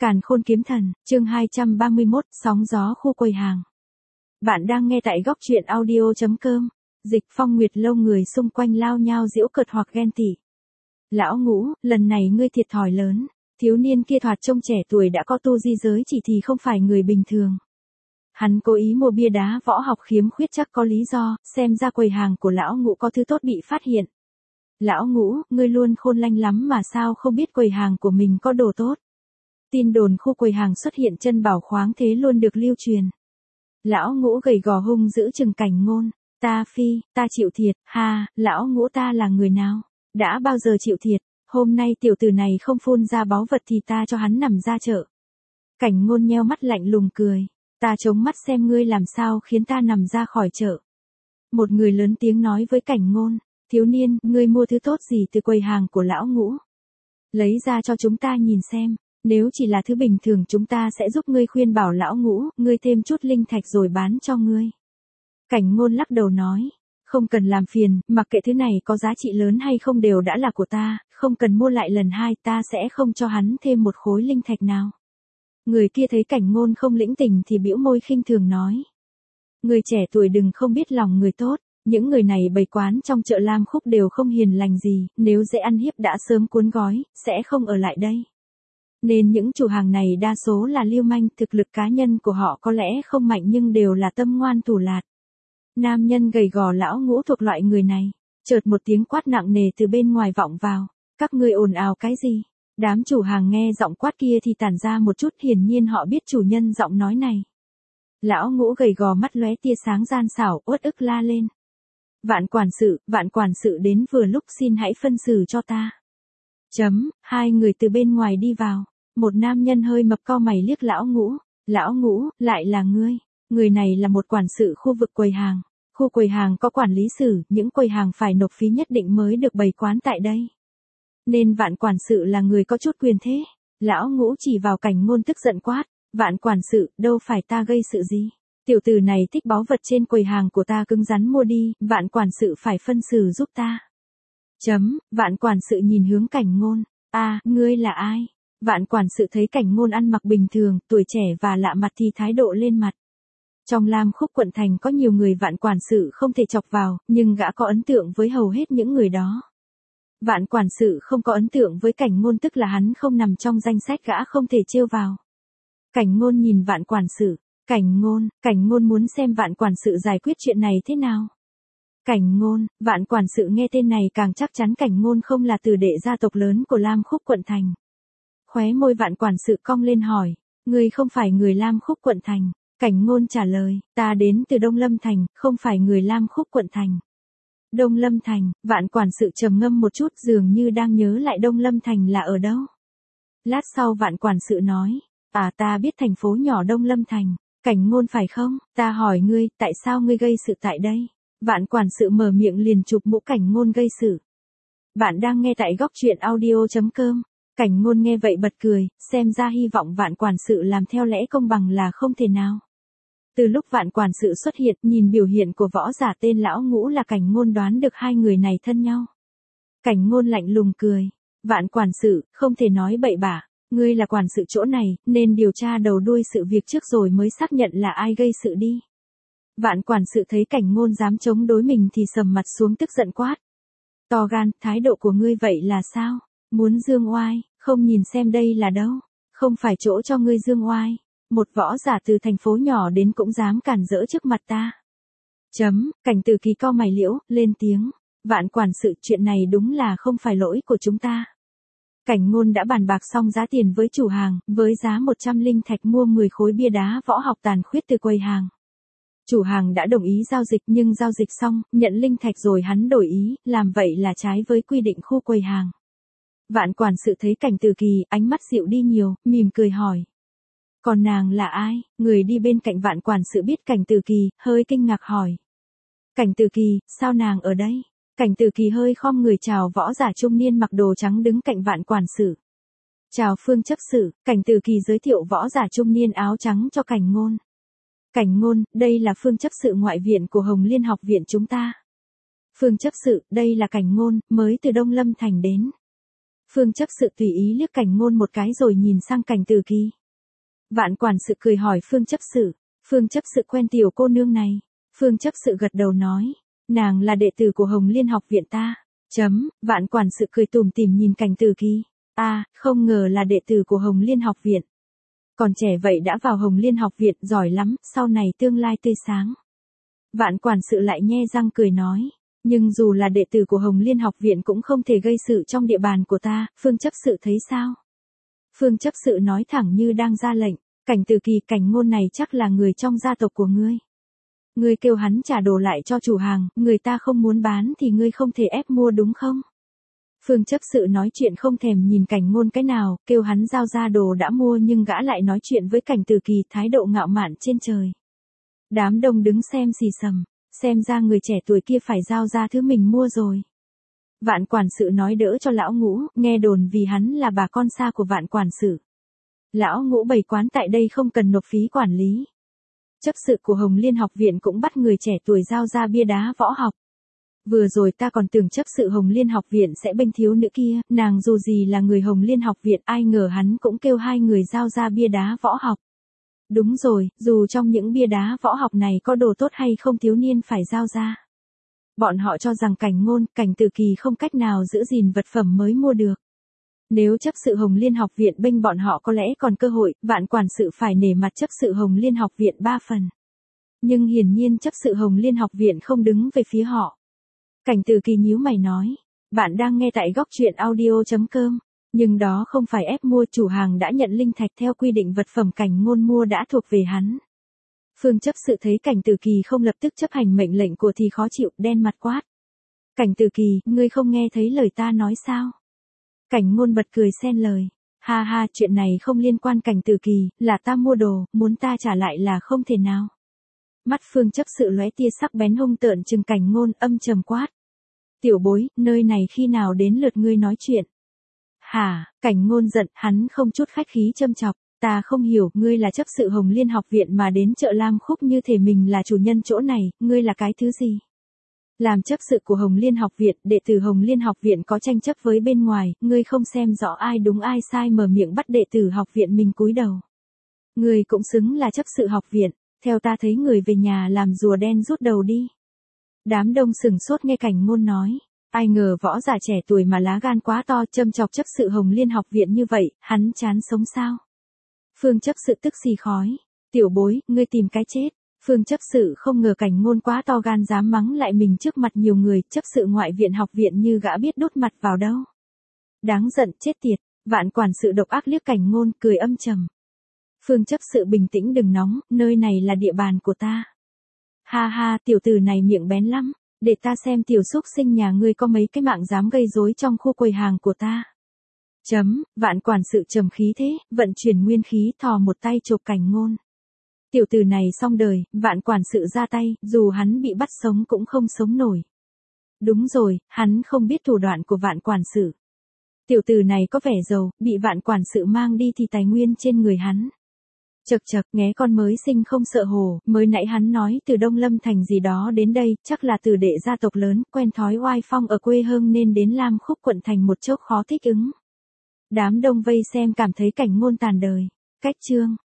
Càn Khôn Kiếm Thần, chương 231, sóng gió khu quầy hàng. Bạn đang nghe tại góc truyện audio.com. Dịch Phong Nguyệt lâu người xung quanh lao nhao giễu cợt hoặc ghen tị. Lão Ngũ, lần này ngươi thiệt thòi lớn. Thiếu niên kia thoạt trông trẻ tuổi đã có tu di giới chỉ thì không phải người bình thường. Hắn cố ý mua bia đá võ học khiếm khuyết chắc có lý do, xem ra quầy hàng của Lão Ngũ có thứ tốt bị phát hiện. Lão Ngũ, ngươi luôn khôn lanh lắm mà sao không biết quầy hàng của mình có đồ tốt. Tin đồn khu quầy hàng xuất hiện chân bảo khoáng thế luôn được lưu truyền. Lão Ngũ gầy gò hung giữ chừng Cảnh Ngôn. Ta chịu thiệt, ha, Lão Ngũ ta là người nào? Đã bao giờ chịu thiệt, hôm nay tiểu tử này không phun ra báu vật thì ta cho hắn nằm ra chợ. Cảnh Ngôn nheo mắt lạnh lùng cười. Ta chống mắt xem ngươi làm sao khiến ta nằm ra khỏi chợ. Một người lớn tiếng nói với Cảnh Ngôn. Thiếu niên, ngươi mua thứ tốt gì từ quầy hàng của Lão Ngũ? Lấy ra cho chúng ta nhìn xem. Nếu chỉ là thứ bình thường chúng ta sẽ giúp ngươi khuyên bảo Lão Ngũ, ngươi thêm chút linh thạch rồi bán cho ngươi. Cảnh Ngôn lắc đầu nói, không cần làm phiền, mặc kệ thứ này có giá trị lớn hay không đều đã là của ta, không cần mua lại lần hai, ta sẽ không cho hắn thêm một khối linh thạch nào. Người kia thấy Cảnh Ngôn không lĩnh tình thì bĩu môi khinh thường nói. Người trẻ tuổi đừng không biết lòng người tốt, những người này bày quán trong chợ Lam Khúc đều không hiền lành gì, nếu dễ ăn hiếp đã sớm cuốn gói, sẽ không ở lại đây. Nên những chủ hàng này đa số là lưu manh, thực lực cá nhân của họ có lẽ không mạnh nhưng đều là tâm ngoan thủ lạt. Nam nhân gầy gò Lão Ngũ thuộc loại người này. Chợt một tiếng quát nặng nề từ bên ngoài vọng vào. Các ngươi ồn ào cái gì? Đám chủ hàng nghe giọng quát kia thì tản ra một chút, hiển nhiên họ biết chủ nhân giọng nói này. Lão Ngũ gầy gò mắt lóe tia sáng gian xảo, uất ức la lên. Vạn quản sự đến vừa lúc, xin hãy phân xử cho ta. Hai người từ bên ngoài đi vào. Một nam nhân hơi mập cau mày liếc Lão Ngũ. Lão Ngũ, lại là ngươi. Người này là một quản sự khu vực quầy hàng. Khu quầy hàng có quản lý sử, những quầy hàng phải nộp phí nhất định mới được bày quán tại đây. Nên Vạn quản sự là người có chút quyền thế. Lão Ngũ chỉ vào Cảnh Ngôn tức giận quát. Vạn quản sự, đâu phải ta gây sự gì. Tiểu tử này thích báu vật trên quầy hàng của ta cứng rắn mua đi, Vạn quản sự phải phân xử giúp ta. Vạn quản sự nhìn hướng Cảnh Ngôn. Ngươi là ai? Vạn quản sự thấy Cảnh Ngôn ăn mặc bình thường, tuổi trẻ và lạ mặt thì thái độ lên mặt. Trong Lam Khúc quận thành có nhiều người Vạn quản sự không thể chọc vào, nhưng gã có ấn tượng với hầu hết những người đó. Vạn quản sự không có ấn tượng với Cảnh Ngôn, tức là hắn không nằm trong danh sách gã không thể trêu vào. Cảnh Ngôn nhìn Vạn quản sự. Cảnh Ngôn muốn xem Vạn quản sự giải quyết chuyện này thế nào. Cảnh Ngôn, Vạn quản sự nghe tên này càng chắc chắn Cảnh Ngôn không là tử đệ gia tộc lớn của Lam Khúc quận thành. Khóe môi Vạn quản sự cong lên hỏi, ngươi không phải người Lam Khúc quận thành. Cảnh Ngôn trả lời, ta đến từ Đông Lâm thành, không phải người Lam Khúc quận thành. Đông Lâm thành, Vạn quản sự trầm ngâm một chút, dường như đang nhớ lại Đông Lâm thành là ở đâu. Lát sau Vạn quản sự nói, ta biết thành phố nhỏ Đông Lâm thành. Cảnh Ngôn phải không? Ta hỏi ngươi, tại sao ngươi gây sự tại đây? Vạn quản sự mở miệng liền chụp mũ Cảnh Ngôn gây sự. Bạn đang nghe tại góc truyện audio.com. Cảnh Ngôn nghe vậy bật cười, xem ra hy vọng Vạn quản sự làm theo lẽ công bằng là không thể nào. Từ lúc Vạn quản sự xuất hiện, nhìn biểu hiện của võ giả tên Lão Ngũ là Cảnh Ngôn đoán được hai người này thân nhau. Cảnh Ngôn lạnh lùng cười. Vạn quản sự, không thể nói bậy bạ. Ngươi là quản sự chỗ này, nên điều tra đầu đuôi sự việc trước rồi mới xác nhận là ai gây sự đi. Vạn quản sự thấy Cảnh Ngôn dám chống đối mình thì sầm mặt xuống tức giận quát. To gan, thái độ của ngươi vậy là sao? Muốn dương oai, không nhìn xem đây là đâu. Không phải chỗ cho ngươi dương oai. Một võ giả từ thành phố nhỏ đến cũng dám cản rỡ trước mặt ta. Cảnh Tử Kỳ cau mày liễu, lên tiếng. Vạn quản sự, chuyện này đúng là không phải lỗi của chúng ta. Cảnh Ngôn đã bàn bạc xong giá tiền với chủ hàng, với giá 100 linh thạch mua 10 khối bia đá võ học tàn khuyết từ quầy hàng. Chủ hàng đã đồng ý giao dịch nhưng giao dịch xong, nhận linh thạch rồi hắn đổi ý, làm vậy là trái với quy định khu quầy hàng. Vạn quản sự thấy Cảnh Tử Kỳ, ánh mắt dịu đi nhiều, mỉm cười hỏi. Còn nàng là ai? Người đi bên cạnh Vạn quản sự biết Cảnh Tử Kỳ, hơi kinh ngạc hỏi. Cảnh Tử Kỳ, sao nàng ở đây? Cảnh Tử Kỳ hơi khom người chào võ giả trung niên mặc đồ trắng đứng cạnh Vạn quản sự. Chào Phương chấp sự, Cảnh Tử Kỳ giới thiệu võ giả trung niên áo trắng cho Cảnh Ngôn. Cảnh Ngôn, đây là Phương chấp sự ngoại viện của Hồng Liên học viện chúng ta. Phương chấp sự, đây là Cảnh Ngôn, mới từ Đông Lâm thành đến. Phương chấp sự tùy ý liếc Cảnh Ngôn một cái rồi nhìn sang Cảnh Từ Kỳ. Vạn quản sự cười hỏi Phương chấp sự. Phương chấp sự quen tiểu cô nương này. Phương chấp sự gật đầu nói. Nàng là đệ tử của Hồng Liên học viện ta. Vạn quản sự cười tủm tỉm nhìn Cảnh Từ Kỳ. Không ngờ là đệ tử của Hồng Liên học viện. Còn trẻ vậy đã vào Hồng Liên học viện, giỏi lắm, sau này tương lai tươi sáng. Vạn quản sự lại nhe răng cười nói. Nhưng dù là đệ tử của Hồng Liên học viện cũng không thể gây sự trong địa bàn của ta, Phương chấp sự thấy sao? Phương chấp sự nói thẳng như đang ra lệnh. Cảnh Từ Kỳ, Cảnh Ngôn này chắc là người trong gia tộc của ngươi. Ngươi kêu hắn trả đồ lại cho chủ hàng, người ta không muốn bán thì ngươi không thể ép mua đúng không? Phương chấp sự nói chuyện không thèm nhìn Cảnh Ngôn cái nào, kêu hắn giao ra đồ đã mua nhưng gã lại nói chuyện với Cảnh Từ Kỳ thái độ ngạo mạn trên trời. Đám đông đứng xem xì xầm, xem ra người trẻ tuổi kia phải giao ra thứ mình mua rồi. Vạn quản sự nói đỡ cho lão Ngũ, nghe đồn vì hắn là bà con xa của vạn quản sự. Lão Ngũ bày quán tại đây không cần nộp phí quản lý. Chấp sự của Hồng Liên học viện cũng bắt người trẻ tuổi giao ra bia đá võ học. Vừa rồi ta còn tưởng chấp sự Hồng Liên học viện sẽ bênh thiếu nữ kia, nàng dù gì là người Hồng Liên học viện, ai ngờ hắn cũng kêu hai người giao ra bia đá võ học. Đúng rồi, dù trong những bia đá võ học này có đồ tốt hay không thiếu niên phải giao ra. Bọn họ cho rằng Cảnh Ngôn, Cảnh Từ Kỳ không cách nào giữ gìn vật phẩm mới mua được. Nếu chấp sự Hồng Liên học viện bênh bọn họ có lẽ còn cơ hội, vạn quản sự phải nể mặt chấp sự Hồng Liên học viện 3 phần. Nhưng hiển nhiên chấp sự Hồng Liên học viện không đứng về phía họ. Cảnh Từ Kỳ nhíu mày nói, bạn đang nghe tại góc truyện audio.com, nhưng đó không phải ép mua, chủ hàng đã nhận linh thạch theo quy định vật phẩm Cảnh Ngôn mua đã thuộc về hắn. Phương chấp sự thấy Cảnh Từ Kỳ không lập tức chấp hành mệnh lệnh của thì khó chịu, đen mặt quát. Cảnh Từ Kỳ, ngươi không nghe thấy lời ta nói sao? Cảnh Ngôn bật cười xen lời. Ha ha, chuyện này không liên quan Cảnh Từ Kỳ, là ta mua đồ, muốn ta trả lại là không thể nào. Mắt Phương chấp sự lóe tia sắc bén hung tợn trừng Cảnh Ngôn, âm trầm quát. Tiểu bối, nơi này khi nào đến lượt ngươi nói chuyện? Hả? Cảnh Ngôn giận, hắn không chút khách khí châm chọc. Ta không hiểu, ngươi là chấp sự Hồng Liên học viện mà đến chợ Lam Khúc như thể mình là chủ nhân chỗ này, ngươi là cái thứ gì? Làm chấp sự của Hồng Liên học viện, đệ tử Hồng Liên học viện có tranh chấp với bên ngoài, ngươi không xem rõ ai đúng ai sai mở miệng bắt đệ tử học viện mình cúi đầu. Ngươi cũng xứng là chấp sự học viện, theo ta thấy người về nhà làm rùa đen rút đầu đi. Đám đông sửng sốt nghe Cảnh Ngôn nói, ai ngờ võ giả trẻ tuổi mà lá gan quá to, châm chọc chấp sự Hồng Liên học viện như vậy, hắn chán sống sao? Phương chấp sự tức xì khói, tiểu bối, ngươi tìm cái chết. Phương chấp sự không ngờ Cảnh Ngôn quá to gan dám mắng lại mình trước mặt nhiều người, chấp sự ngoại viện học viện như gã biết đút mặt vào đâu. Đáng giận chết tiệt, vạn quản sự độc ác liếc Cảnh Ngôn, cười âm trầm. Phương chấp sự bình tĩnh đừng nóng, nơi này là địa bàn của ta. Ha ha, tiểu tử này miệng bén lắm, để ta xem tiểu xúc sinh nhà ngươi có mấy cái mạng dám gây rối trong khu quầy hàng của ta. Vạn quản sự trầm khí thế, vận chuyển nguyên khí thò một tay chộp Cảnh Ngôn. Tiểu tử này xong đời, vạn quản sự ra tay, dù hắn bị bắt sống cũng không sống nổi. Đúng rồi, hắn không biết thủ đoạn của vạn quản sự. Tiểu tử này có vẻ giàu, bị vạn quản sự mang đi thì tài nguyên trên người hắn. Chậc chậc, nghé con mới sinh không sợ hổ, mới nãy hắn nói từ Đông Lâm Thành gì đó đến đây, chắc là từ đệ gia tộc lớn, quen thói oai phong ở quê hương nên đến Lam Khúc quận thành một chốc khó thích ứng. Đám đông vây xem cảm thấy Cảnh Ngôn tàn đời. Cách chương